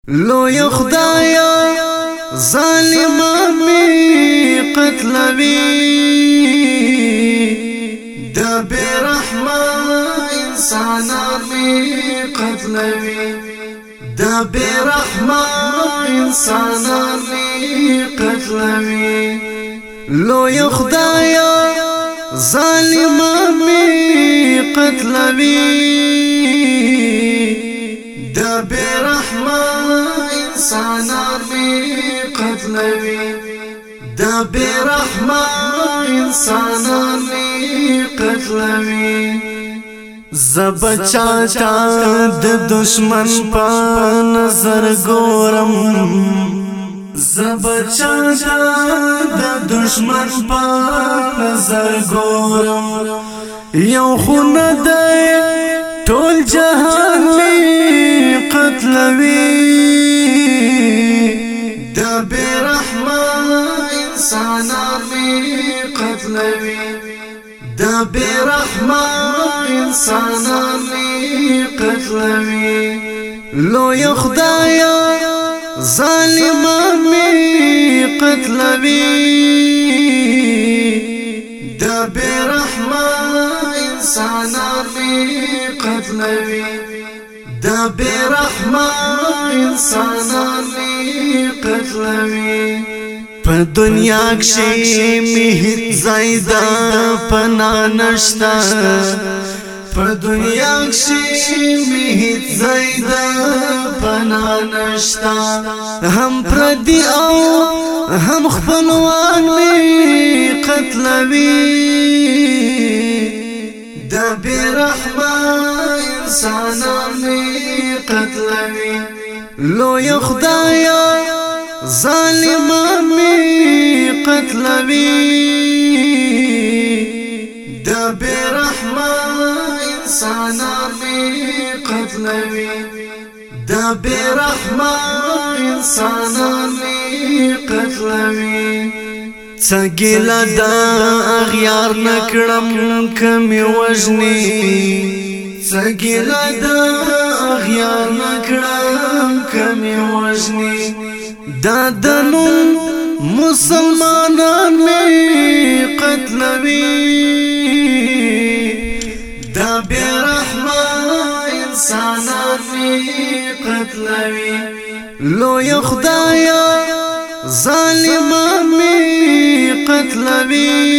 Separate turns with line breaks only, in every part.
لو یا خدایا ظالمان می قتلوی دا بے رحمہ انسانان می قتلوی دا بے رحمہ انسانان می قتلوی لو یا خدایا ظالمان می قتلوی دا بے رحمہ انسانان می قتلوی دا بے رحمہ انسانان می قتلوی زبچاچا د دشمن پا نظر گورم زبچاچا د دشمن پا نظر گورم یو خون دے ټول جهان می قتلوی دا بے رحمہ انسانان می قتلوی دا بے رحمہ انسانان می قتلوی لو یا خدایا ظالمان می قتلوی دا بے رحمہ انسانان می قتلوی دا بے رحمہ انسانان می قتلوی په دنیا کښې می هیڅ ځای د پناه نشته په دنیا کښې می هیڅ ځای د پناه نشته هم پردي او هم خپلوان می قتلوي دا بے رحمہ انسانان می قتلوي لو یا خدایا ظالمان می قتلوی دا بے رحمہ انسانان می قتلوی دا بے رحمہ انسانان می قتلوی څګیلا دا اغیار نکړم کمی وژنی څګیلا دا اغیار نکړم کمی وژنی دا دنون مسلمانان می قتلوی دا بے رحمہ انسانان می قتلوی لو یا خدایا ظالمان می قتلوی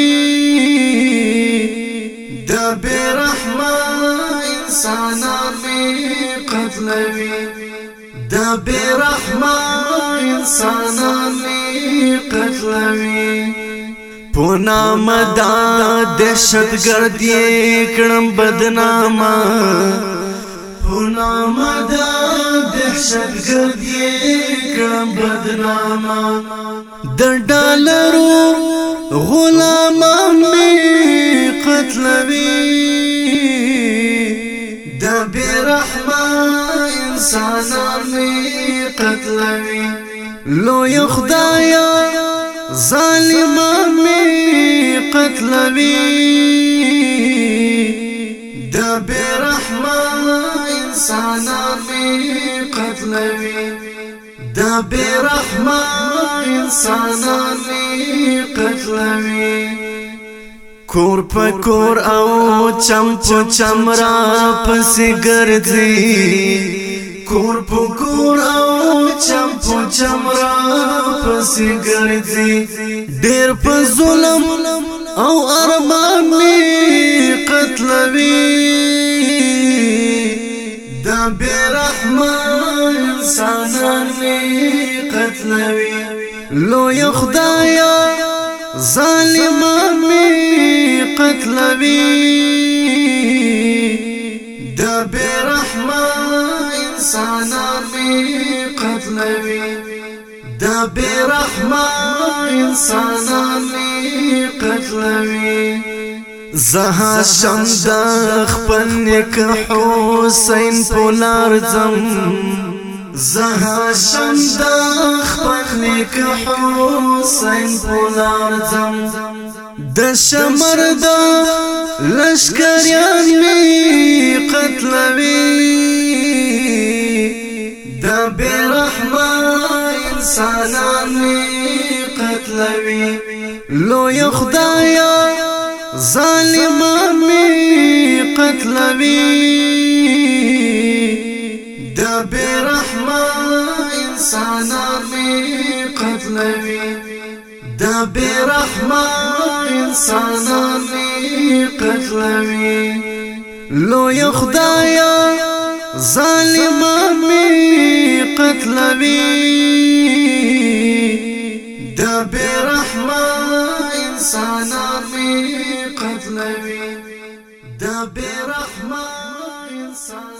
دا بے رحمہ انسانان می قتلوی دا بے رحمہ انسانان می قتلوی پونام دا دہشت گردی کڑم بدناما پونام دا دہشت گردی کڑم بدناما در ڈالرو غلامان می قتلوی دا بے رحمہ انسانان می قتلوی لو یا خدایا ظالمان می قتلوی دا بے رحمہ انسانان می قتلوی دا بے رحمہ انسانان می قتلوی کور پا کور او چم پو چم را پسی گردی کور پا کور او چم پو چم را پسی گردی دیر پا ظلم او ارمان می قتلوی دا بے رحمہ انسانان می قتلوی لو یا خدایا ظالمان می قتلوی دا بے رحمہ انسانان می قتلوی دا بے رحمہ انسانان می قتلوی زها شمد خپل نیک حسین پولار زم زها شمد خپل نیک حسین پولار زم د شمر دا لشکریان می قتلوی دا برحمه انسانان می قتلوي لوی خدایا ظالمان می قتلوي د برحمه انسانان می قتلوي د برحمه انسانان می قتلوي لوی خدایا ظالمان می قتلوي د برحمه انسانان می قتلوي د برحمه انسان